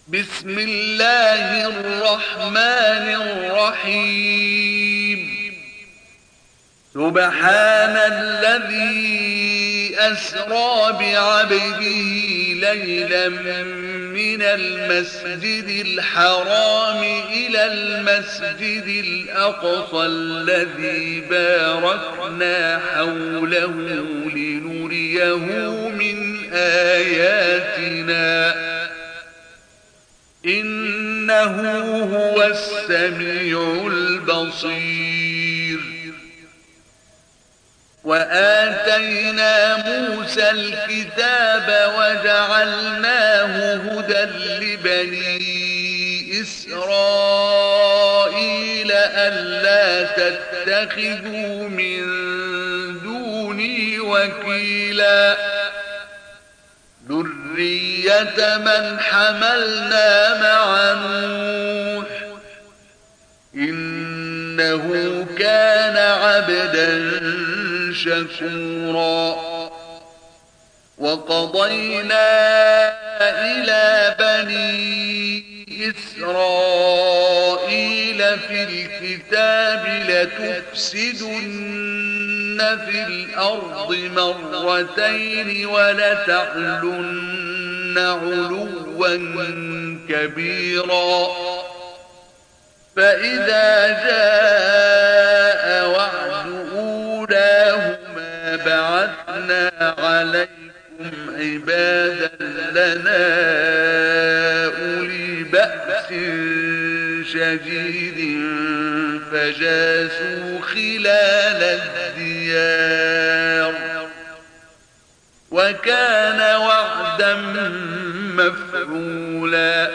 بسم الله الرحمن الرحيم. سبحان الذي أسرى بعبده ليلا من المسجد الحرام إلى المسجد الأقصى الذي باركنا حوله لنريه من آياتنا إنه هو السميع البصير. وآتينا موسى الكتاب وجعلناه هدى لبني إسرائيل ألا تتخذوا من دوني وكيلا ذرية من حملنا مع نوح إنه كان عبدا شكورا. وقضينا إلى بني إسرائيل في الكتاب لتفسدن في الأرض مرتين ولتعلن علوا كبيرا. فإذا جاء وعد أولاهما بعثنا عليكم عبادا لنا أولي بأس شديد فجاسوا خلال الديار وكان وعدا مفعولا.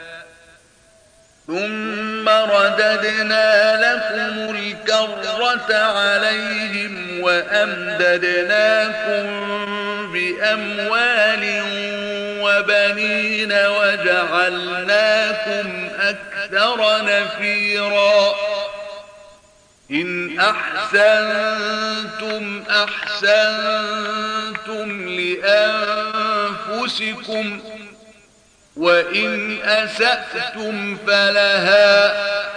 ثم رددنا لكم الكرة عليهم وأمددناكم بأموال وبنين وجعلناكم أكثر نفيرا. إن أحسنتم أحسنتم لأنفسكم وإن أسأتم فلها.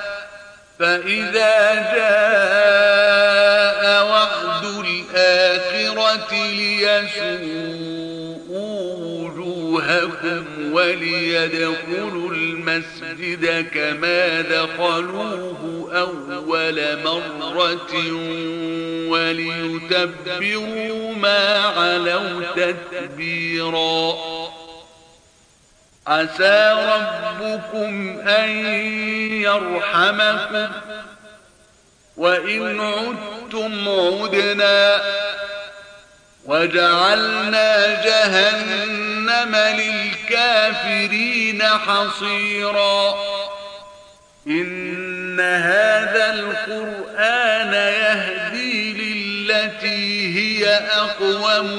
فإذا جاء وعد الآخرة ليسوءوا وجوهكم وليدخلوا المسجد كما دخلوه أول مرة وليتبروا ما علوا تتبيرا. عسى ربكم أن يرحمكم وإن عدتم عدنا وجعلنا جهنم للكافرين حصيرا. إن هذا القرآن يهدي للتي هي أقوم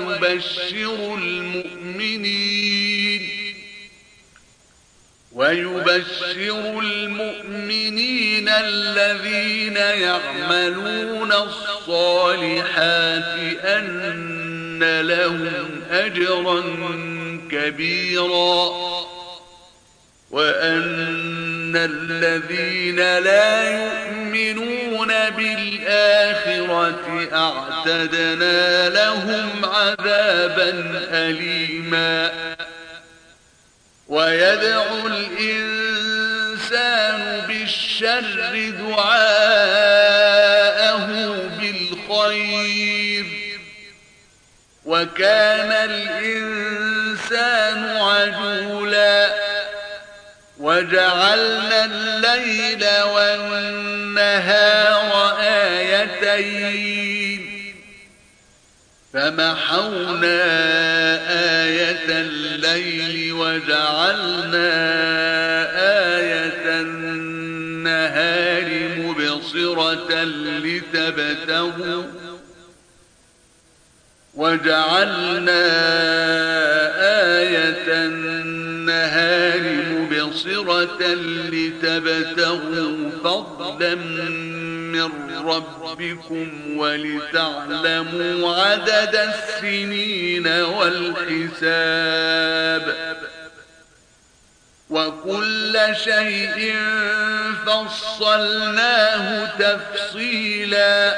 ويبشر المؤمنين الذين يعملون الصالحات أن لهم أجرا كبيرا وأن الذين لا يؤمنون بالآخرة أعتدنا لهم عذابا أليما. ويدعو الإنسان بالشر دعاءه بالخير وكان الإنسان عجولا. وجعلنا الليل والنهار آيتين فمحونا آية الليل وجعلنا آية النهار مبصرة لتبتغوا فضلا من ربكم ولتعلموا عدد السنين والحساب وكل شيء فصلناه تفصيلا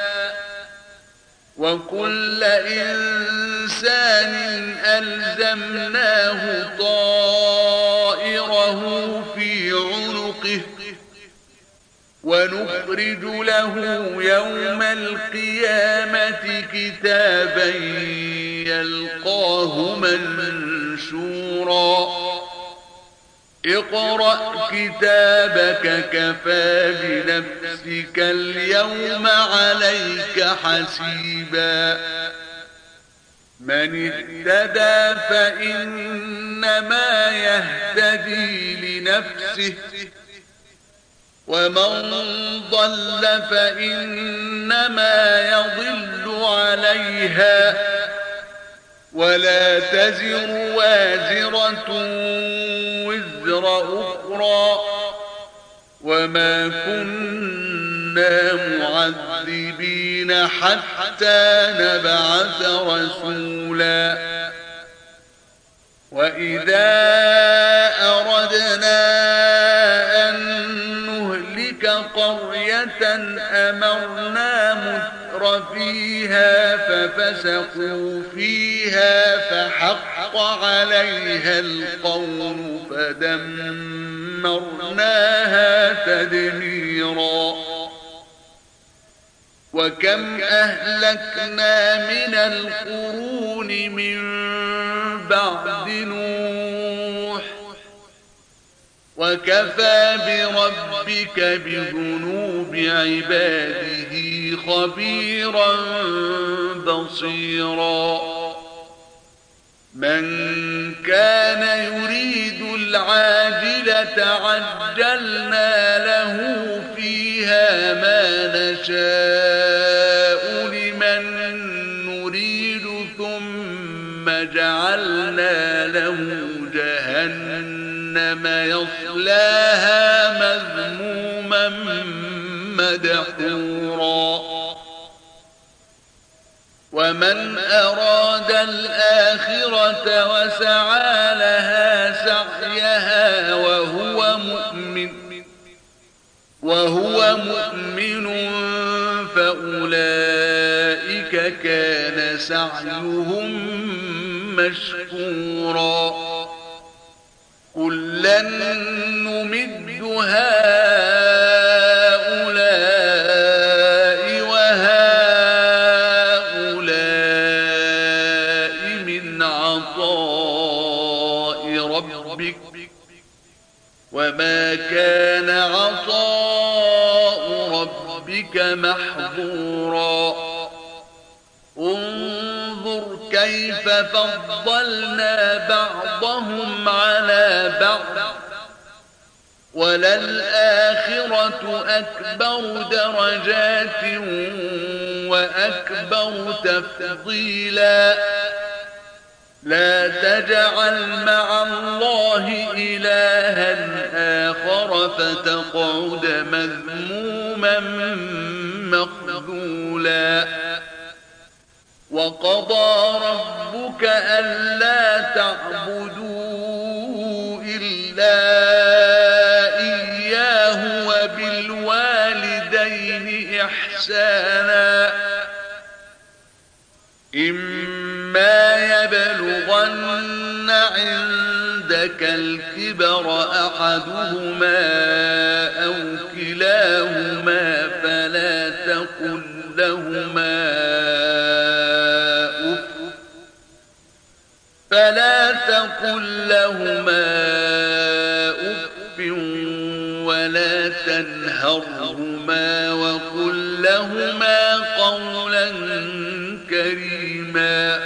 وكل إنسان ألزمناه طائره في عنقه ونخرج له يوم القيامة كتابا يلقاه منشورا اقرأ كتابك كفى بنفسك اليوم عليك حسيبا من اهتدى فإنما يهتدي لنفسه ومن ضل فإنما يضل عليها ولا تزر وازرة وزر أخرى وما كنا معذبين حتى نبعث رسولا وإذا أردنا أن نهلك قرية أمرنا متر فيها ففسقوا فيها فحق عليها القول فدمرناها تدميرا وكم أهلكنا من القرون من بعد نوح وكفى بربك بذنوب عباده خبيرا بصيرا من كان يريد العاجلة عجلنا له فيها ما نشاء لمن نريد ثم جعلنا له جهنم يصلاها مذموما مدحورا ومن أراد الآخرة وسعى لها سعيها وهو مؤمن فأولئك كان سعيهم مشكورا كلا نمد هؤلاء وهؤلاء من عطاء ربك وما كان عطاء ربك محظورا انظر كيف فضلنا بعضهم على بعض وللآخرة أكبر درجات وأكبر تفضيلا لا تجعل مع الله إلها آخر فتقعد مذموما مخذولا وقضى ربك ألا تعبدوا إلا إياه وبالوالدين إحسانا إما يبلغن عندك الكبر أحدهما أو كلاهما فلا تقل لهما أف ولا تنهرهما وقل لهما قولا كريما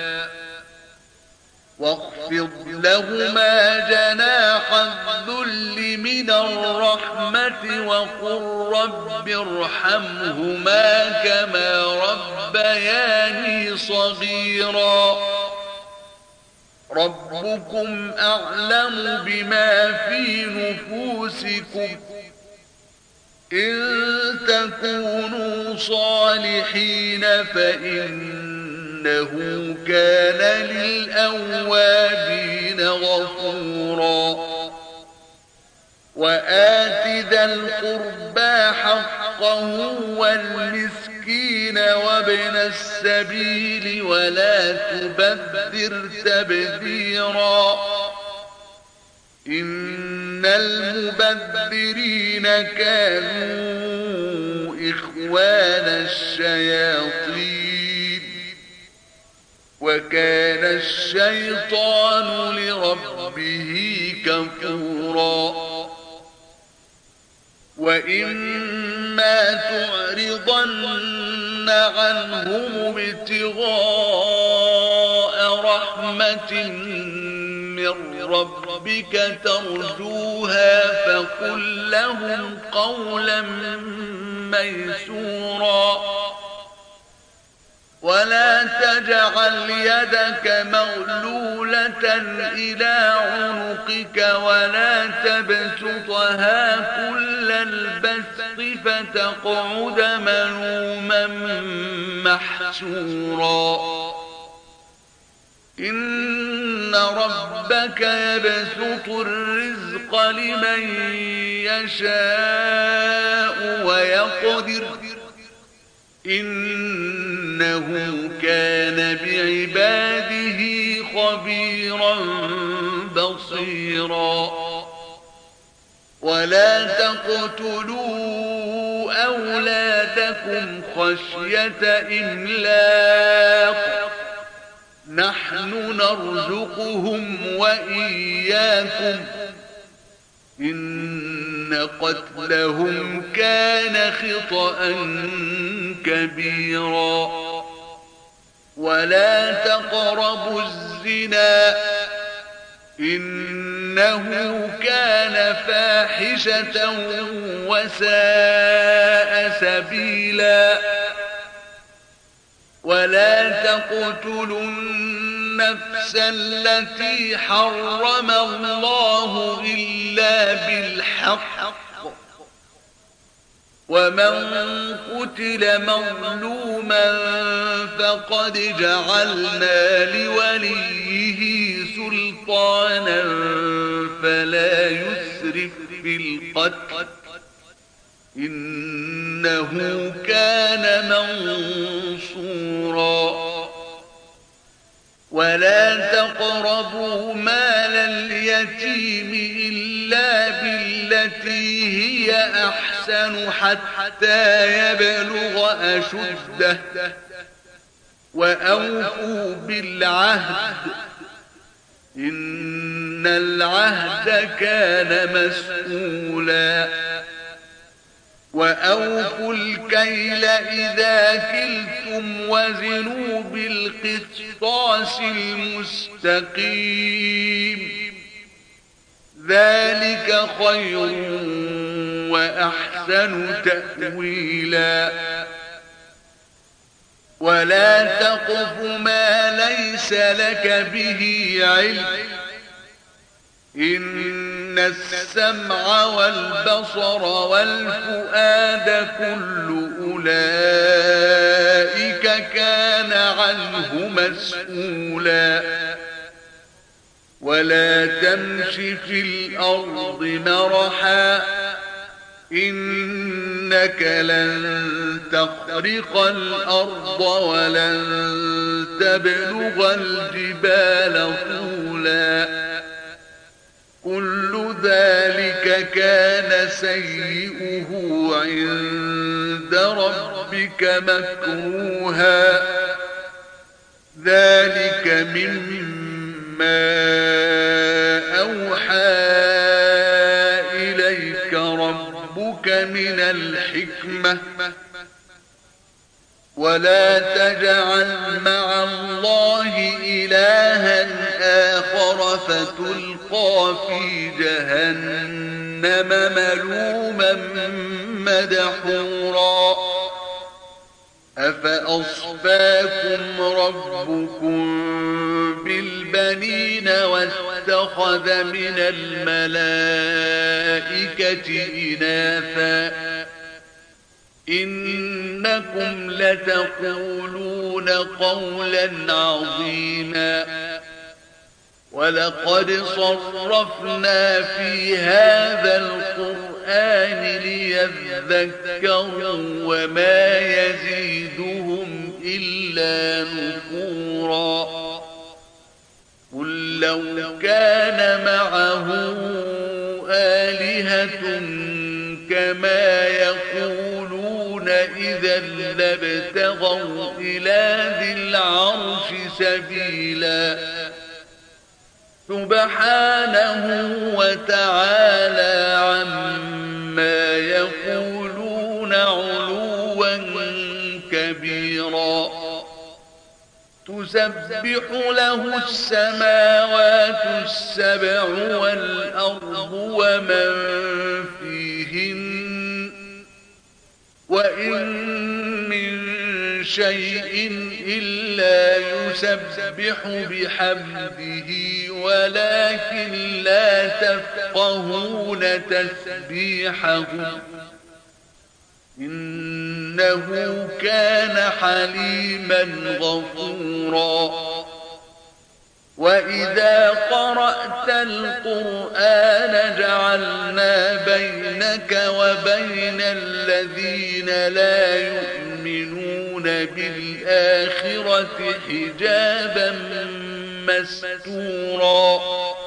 واخفض لهما جناح الذل من الرحمة وقل رب ارحمهما كما ربياني صغيرا ربكم أعلم بما في نفوسكم إن تكونوا صالحين فإنه كان للأوابين غفورا وآت ذا القربى حقه والمسكين وابن السبيل ولا تبذر تبذيرا إن المبذرين كانوا إخوان الشياطين وكان الشيطان لربه كفورا وإما تعرضن عنهم ابتغاء رحمة من ربك ترجوها فقل لهم قولا ميسورا ولا تجعل يدك مغلولة إلى عنقك ولا تبسطها كل البسط فتقعد ملوما محسورا إن ربك يبسط الرزق لمن يشاء ويقدر إنه كان بعباده خبيرا بصيرا ولا تقتلوا أولادكم خشية إملاق نحن نرزقهم وإياكم إن قتلهم كان خطأ كبيرا ولا تقربوا الزنا إنه كان فاحشة وساء سبيلا ولا تقتلوا النفس التي حرم الله إلا بالحق ومن قتل مظلوما فقد جعلنا لوليه سلطانا فلا يسرف في القتل إنه كان منصورا ولا تقربوا مال اليتيم إلا بالتي هي أحسن حتى يبلغ أشده وأوفوا بالعهد إن العهد كان مسؤولا وأوفوا الكيل إذا كلتم وزنوا بالقسطاس المستقيم ذلك خير وأحسن تأويلا ولا تقف ما ليس لك به علم إن السمع والبصر والفؤاد كل أولئك كان عنه مسؤولا ولا تمش في الأرض مرحا إنك لن تخرق الأرض ولن تبلغ الجبال طولا كل ذلك كان سيئه عند ربك مكروها ذلك مما أوحى إليك ربك من الحكمة ولا تجعل مع الله إلها آخر فتلقى في جهنم ملوما مدحورا أفأصفاكم ربكم بالبنين واتخذ من الملائكة إناثا إنكم لتقولون قولا عظيما ولقد صرفنا في هذا القرآن ليذكروا وما يزيدهم إلا نفورا قل لو كان معه آلهة كما يقولون إذا لابتغوا إلى ذي العرش سبيلا سبحانه وتعالى عما يقولون علوا كبيرا تسبح له السماوات السبع والأرض ومن فيهن وإن من شيء إلا يسبح بحمده ولكن لا تفقهون تسبيحهم إنه كان حليما غفورا وإذا قرأت القرآن جعلنا بينك وبين الذين لا يؤمنون بالآخرة حجابا مستورا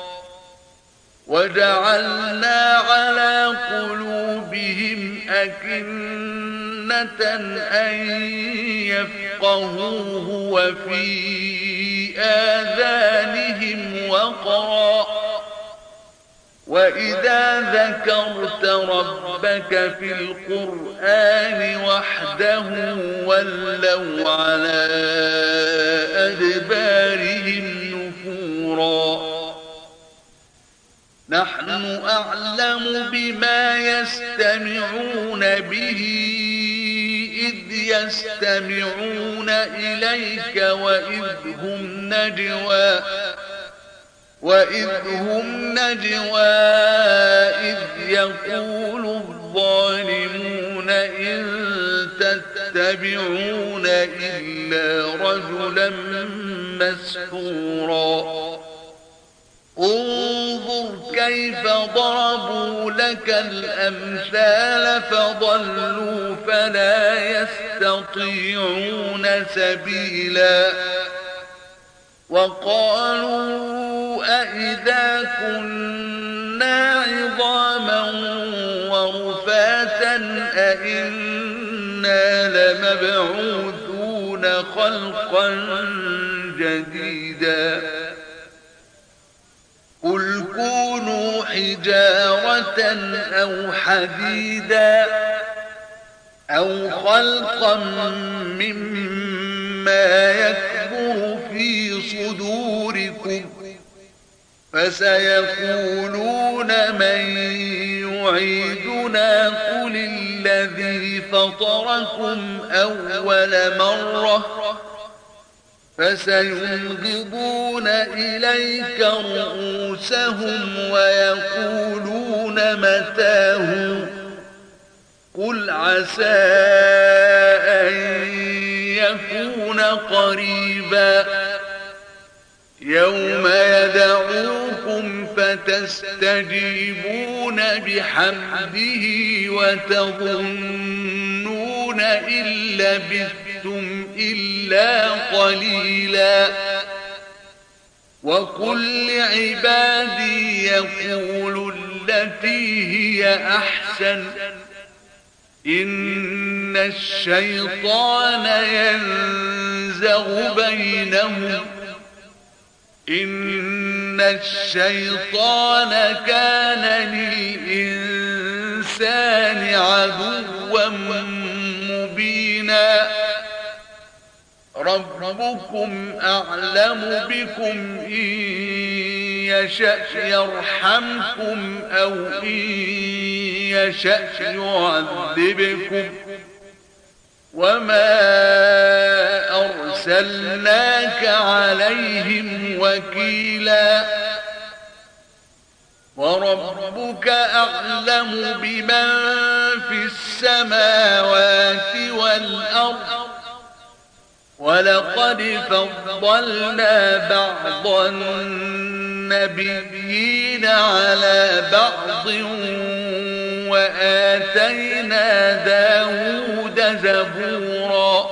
وجعلنا على قلوبهم أكنة أن يفقهوه وفي آذانهم وقرا وإذا ذكرت ربك في القرآن وحده ولوا على أدبارهم نفورا نحن أعلم بما يستمعون به إذ يستمعون إليك وإذ هم نجوى إذ يقول الظالمون إن تتبعون إلا رجلا مسحورا انظر كيف ضربوا لك الأمثال فضلوا فلا يستطيعون سبيلا وقالوا أئذا كنا عظاما ورفاتا أئنا لمبعوثون خلقا جديدا قل كونوا حجارة أو حديدا أو خلقا مما يكبر في صدوركم فسيقولون من يعيدنا قل الذي فطركم أول مرة فسينغضون إليك رؤوسهم ويقولون متاه قل عسى أن يكون قريبا يوم يدعوكم فتستجيبون بحمده وتظنون إن لبثتم إلا قليلا وقل لعبادي يقولوا التي هي أحسن إن الشيطان ينزغ بينهم إن الشيطان كان للإنسان عدوا مبينا ربكم أعلم بكم إن يشأ يرحمكم أو إن يشأ يعذبكم وما أرسلناك عليهم وكيلا وربك أعلم بمن في السماوات والأرض ولقد فضلنا بعض النبيين على بعض وآتينا وآتينا داود زبورا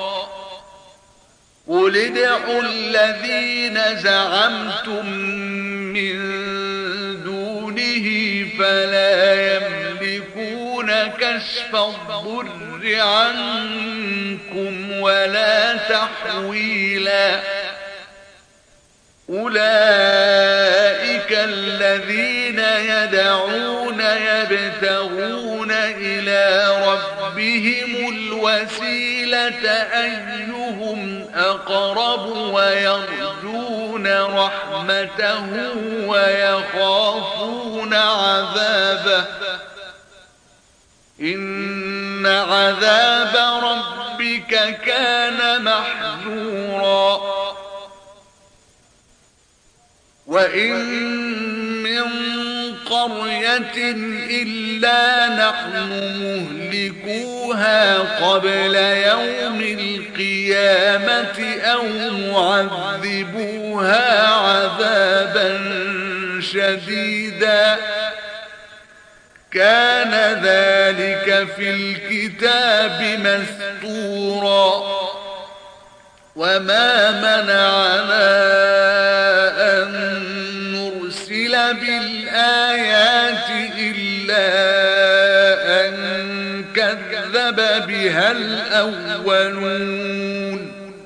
قل ادعوا الذين زعمتم من دونه فلا يملكون كشف الضر عنكم ولا تحويلا أولئك الذين يدعون يبتغون إلى ربهم الوسيلة أيهم أقرب ويرجون رحمته ويخافون عذابه إن عذاب ربك كان محذورا وإن من قرية إلا نحن مهلكوها قبل يوم القيامة أو معذبوها عذابا شديدا كان ذلك في الكتاب مسطورا وما منعنا أن نرسل بالآيات إلا أن كذب بها الأولون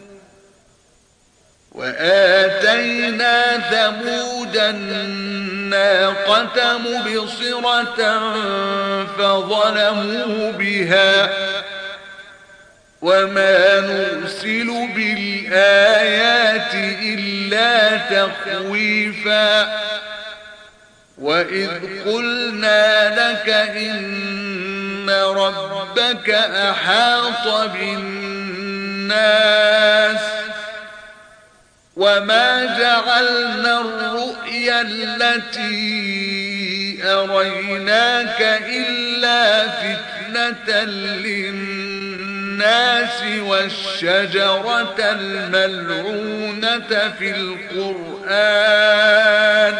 وآتينا ثمود الناقة مبصرة فظلموا بها وما نرسل بالآيات إلا تخويفا وإذ قلنا لك إن ربك أحاط بالناس وما جعلنا الرؤيا التي أريناك إلا فتنة للناس والشجرة الملعونة في القرآن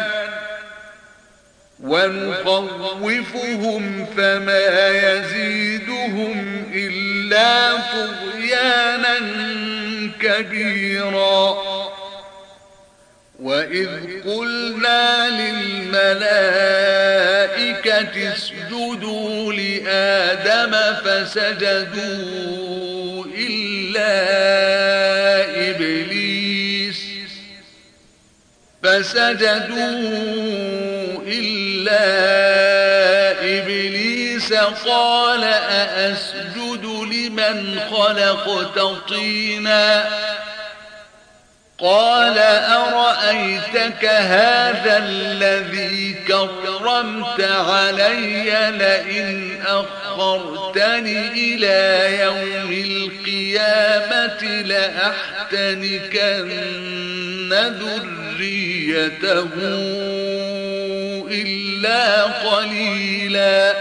ونخوفهم فما يزيدهم إلا طغيانا كبيرا وإذ قلنا للملائكة اسجدوا لآدم فسجدوا إلا إبليس قال أأسجد لمن خلقت طينا قال أرأيتك هذا الذي كرمت علي لئن أخرتني إلى يوم القيامة لأحتنكن ذريته إلا قليلا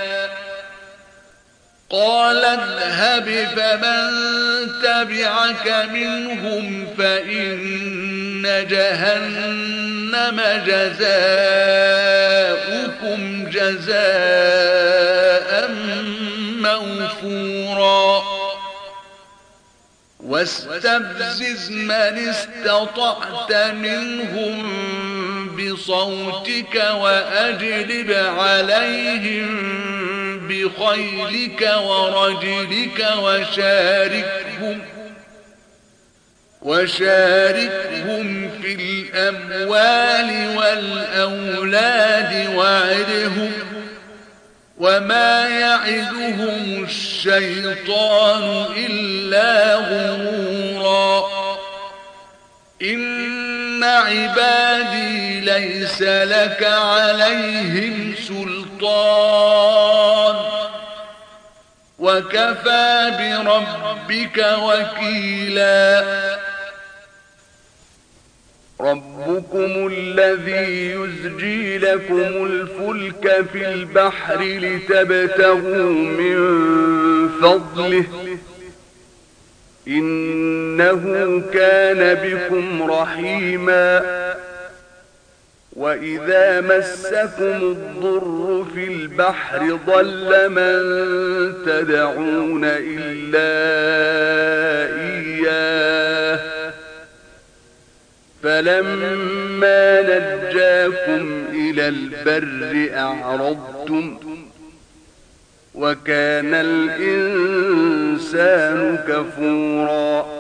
قال اذهب فمن تبعك منهم فإن جهنم جزاؤكم جزاء موفورا واستفزز من استطعت منهم بصوتك وأجلب عليهم بخيلك ورجلك وشاركهم في الأموال والأولاد وعدهم وما يعدهم الشيطان إلا غرورا إن عبادي ليس لك عليهم سلطان وكفى بربك وكيلا ربكم الذي يزجي لكم الفلك في البحر لتبتغوا من فضله إنه كان بكم رحيما وإذا مسكم الضر في البحر ضل من تدعون إلا إياه فلما نجاكم إلى البر أعرضتم وكان الإنسان كفورا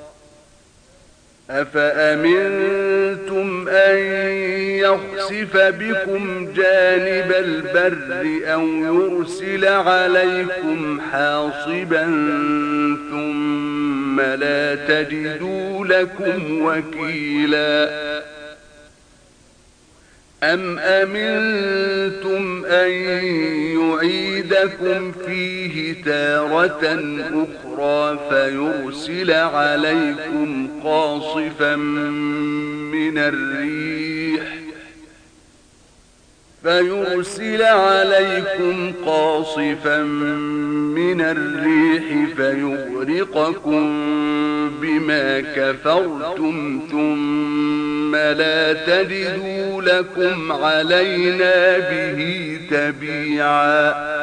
أفأمنتم أن يخسف بكم جانب البر أو يرسل عليكم حاصبا ثم لا تجدوا لكم وكيلا أم أمنتم أن يعيدكم فيه تارة أخرى فيرسل عليكم قاصفا من الريح فيغرقكم بما كفرتم ثم لا تجدوا لكم علينا به تبيعا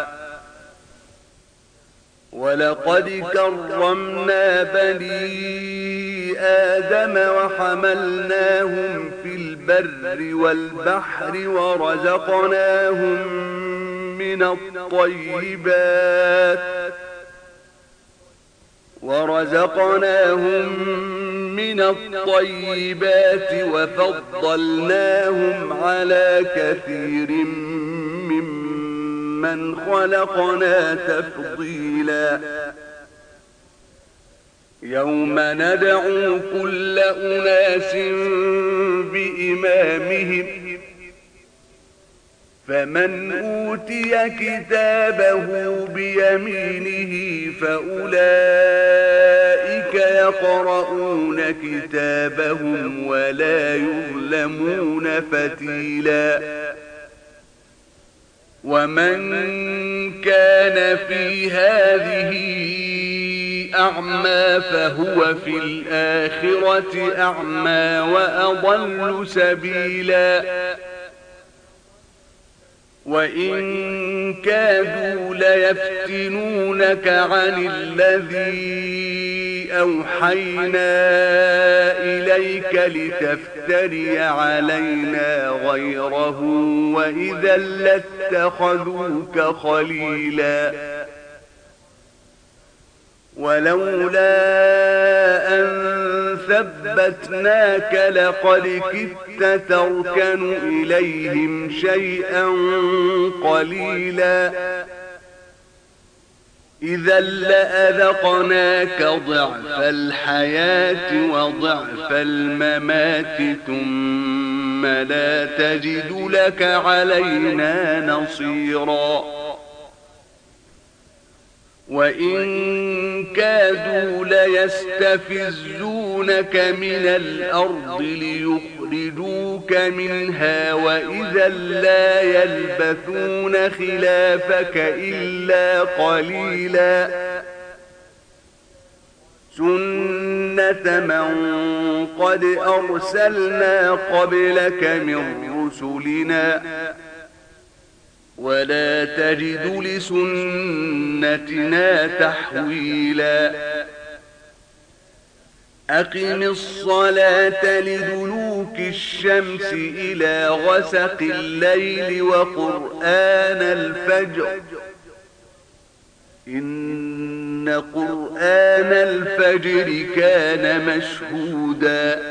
ولقد كرمنا بني آدم وحملناهم في البر والبحر ورزقناهم من الطيبات وفضلناهم على كثير ممن خلقنا تفضيلا يوم ندعو كل أناس بإمامهم فمن أوتي كتابه بيمينه فأولئك يقرؤون كتابهم ولا يظلمون فتيلا ومن كان في هذه أعمى فهو في الآخرة أعمى وأضل سبيلا وإن كادوا ليفتنونك عن الذي أوحينا إليك لتفتري علينا غيره وإذا لاتخذوك خليلا ولولا أن ثبتناك لقد كدت تركن إليهم شيئا قليلا إذا لأذقناك ضعف الحياة وضعف الممات ثم لا تجد لك علينا نصيرا وإن كادوا ليستفزونك من الأرض ليخرجوك منها وإذا لا يلبثون خلافك إلا قليلا سنة من قد أرسلنا قبلك من رسلنا ولا تجد لسنتنا تحويلا أقم الصلاة لدلوك الشمس إلى غسق الليل وقرآن الفجر إن قرآن الفجر كان مشهودا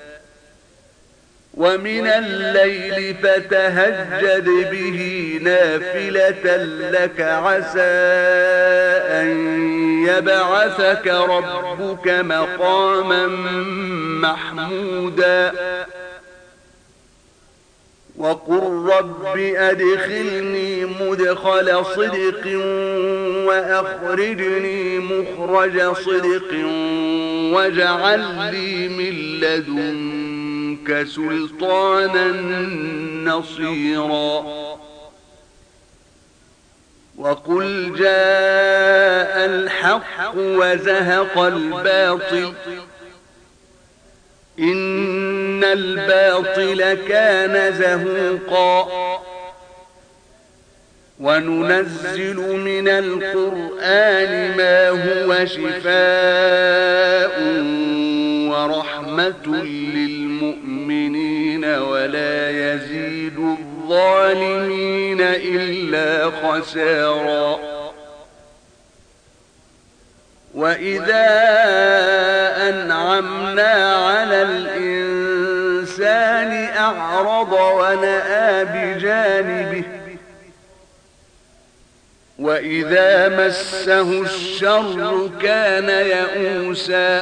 ومن الليل فتهجد به نافلة لك عسى أن يبعثك ربك مقاما محمودا وقل رب أدخلني مدخل صدق وأخرجني مخرج صدق واجعل لي من لدنك سلطانا نصيرا وقل جاء الحق وزهق الباطل إن إن الباطل كان زهوقا وننزل من القرآن ما هو شفاء ورحمة للمؤمنين ولا يزيد الظالمين إلا خسارا وإذا أنعمنا على الإنسان أعرض ونأى بجانبه وإذا مسه الشر كان يئوسا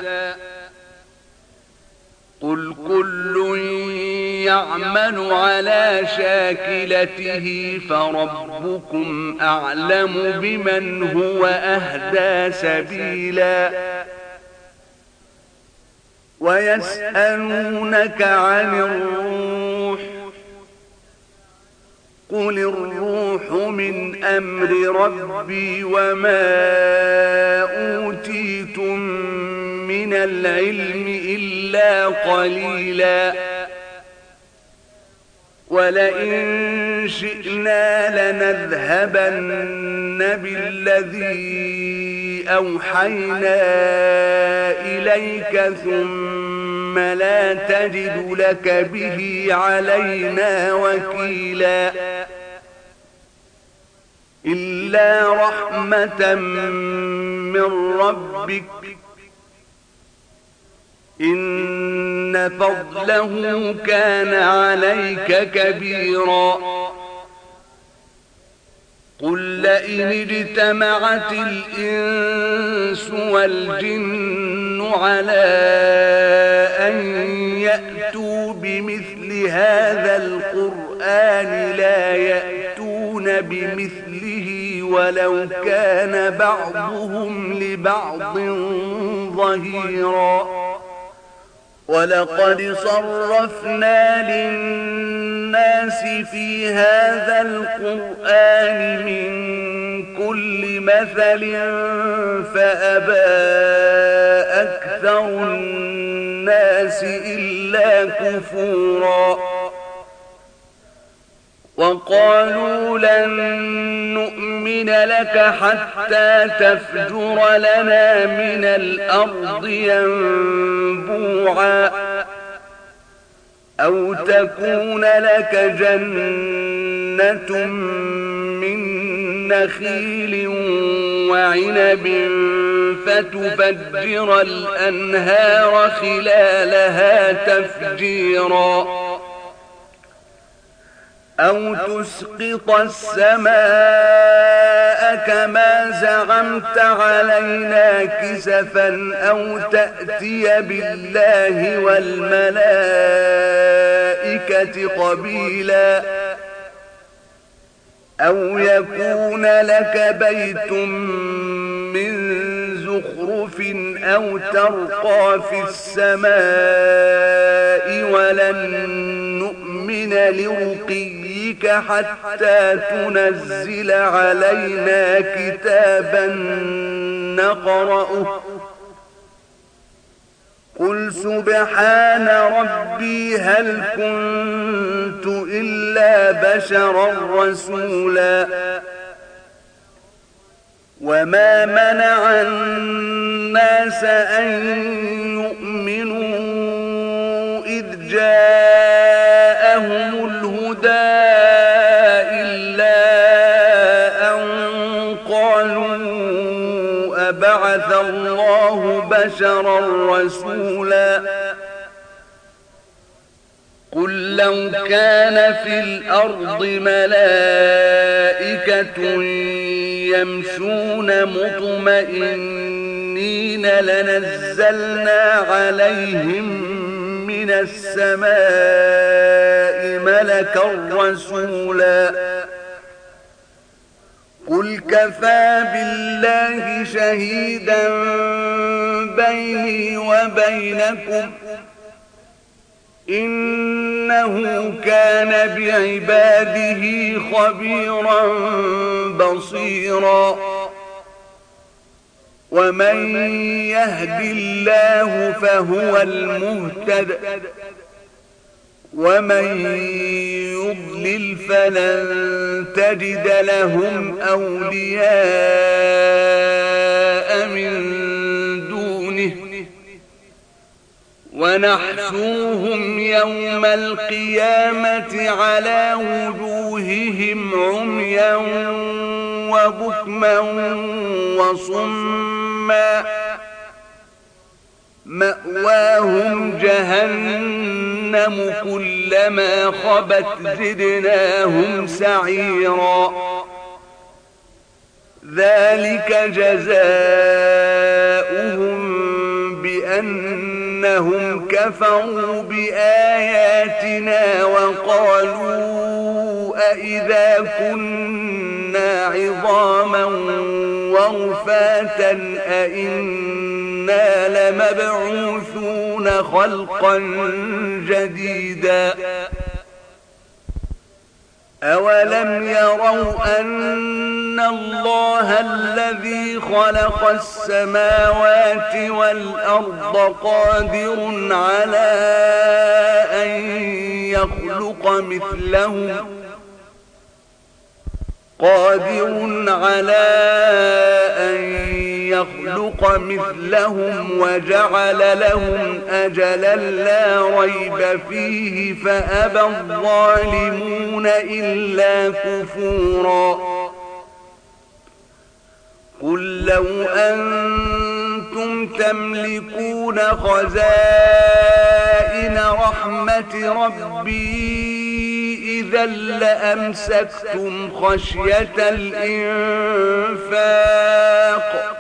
قل كل يعمل على شاكلته فربكم أعلم بمن هو أهدى سبيلا ويسألونك عن الروح قل الروح من أمر ربي وما أوتيتم من العلم إلا قليلا ولئن شئنا لنذهبن بالذي أوحينا إليك ثم لا تجد لك به علينا وكيلا إلا رحمة من ربك إن فضله كان عليك كبيرا قل لئن اجتمعت الإنس والجن على أن يأتوا بمثل هذا القرآن لا يأتون بمثله ولو كان بعضهم لبعض ظهيرا ولقد صرفنا للناس في هذا القرآن من كل مثل فأبى أكثر الناس إلا كفورا وقالوا لن نؤمن لك حتى تفجر لنا من الأرض ينبوعا أو تكون لك جنة من نخيل وعنب فتفجر الأنهار خلالها تفجيرا أو تسقط السماء كما زعمت علينا كسفا أو تأتي بالله والملائكة قبيلا أو يكون لك بيت من زخرف أو ترقى في السماء ولن نؤمن لرقيك حتى تنزل علينا كتابا نقرأه قل سبحان ربي هل كنت إلا بشرا رسولا وما منع الناس أن يؤمنوا إذ جاءهم الهدى إلا أن قالوا أبعث الله بشرا رسولا قل لو كان في الأرض ملائكة يمشون مطمئنين لنزلنا عليهم من السماء ملكا رسولا قل كفى بالله شهيدا بيني وبينكم إنه كان بعباده خبيرا بصيرا ومن يهد الله فهو المهتد ومن يضلل فلن تجد لهم أولياء من دونه ونحشوهم يوم القيامة على وجوههم عميا وبكما وصما مأواهم جهنم كلما خبت زدناهم سعيرا ذلك جزاؤهم بأنهم كفروا بآياتنا وقالوا أئذا كنا عظاما ورفاتا أئنا لمبعوثون خلقا جديدا أولم يروا أن الله الذي خلق السماوات والأرض قادر على أن يخلق مثلهم وجعل لهم أجلا لا ريب فيه فأبى الظالمون إلا كفورا قل لو أنتم تملكون خزائن رحمة ربي إذا لأمسكتم خشية الإنفاق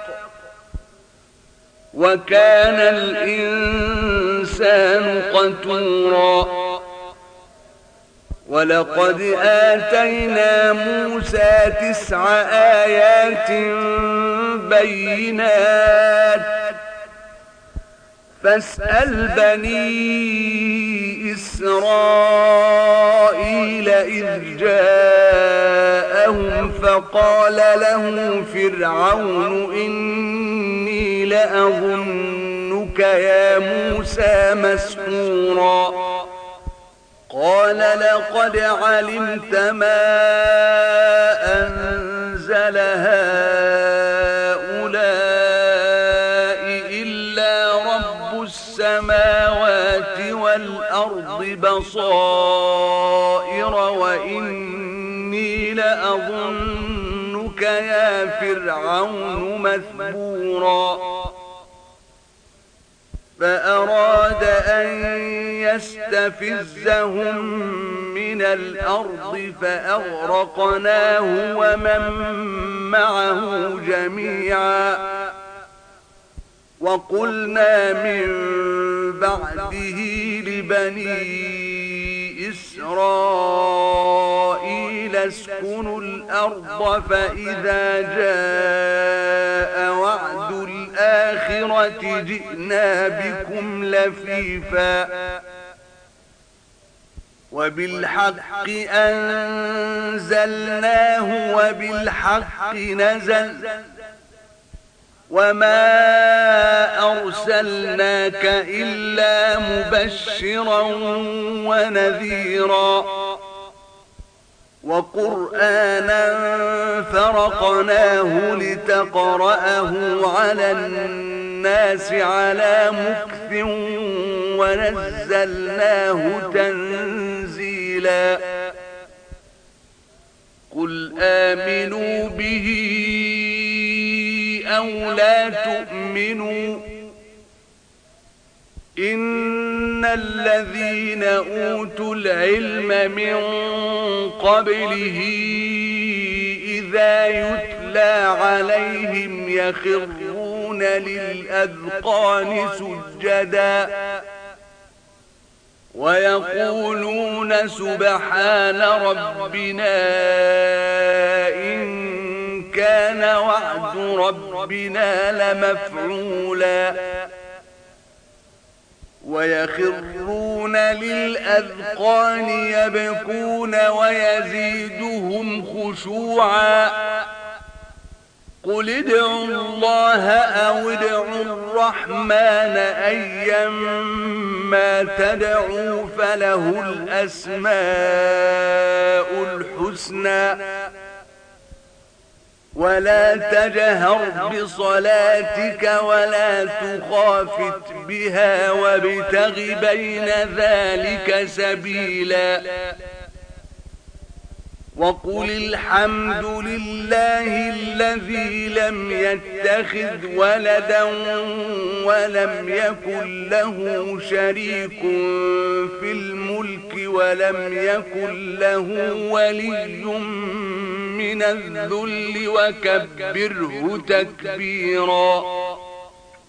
وكان الإنسان قتورا ولقد آتينا موسى 9 آيات بينات فاسأل بني إسرائيل إذ جاءهم فقال له فرعون إني لأظنك يا موسى مسحورا قال لقد علمت ما أنزل هؤلاء إلا رب السماوات والأرض بصائر وإني لأظنك يا فرعون مثبورا فأراد أن يستفزهم من الأرض فأغرقناه ومن معه جميعا وقلنا من بعده لبني إسرائيل اسكنوا الأرض فإذا جاء وعد الآخرة جئنا بكم لفيفا وبالحق أنزلناه وبالحق نزل وما أرسلناك إلا مبشرا ونذيرا وقرآنا فرقناه لتقرأه على الناس على مكث ونزلناه تنزيلا قل آمنوا به أو لا تؤمنوا إن الذين أوتوا العلم من قبله إذا يتلى عليهم يخرون للأذقان سجدا ويقولون سبحان ربنا إن كان وعد ربنا لمفعولا ويخرون للأذقان يبكون ويزيدهم خشوعا قل ادعوا الله أو ادعوا الرحمن أيما تدعوا فله الأسماء الحسنى ولا تجهر بصلاتك ولا تخافت بها وابتغ بين ذلك سبيلا وقل الحمد لله الذي لم يتخذ ولدا ولم يكن له شريك في الملك ولم يكن له ولي من الذل وكبره تكبيرا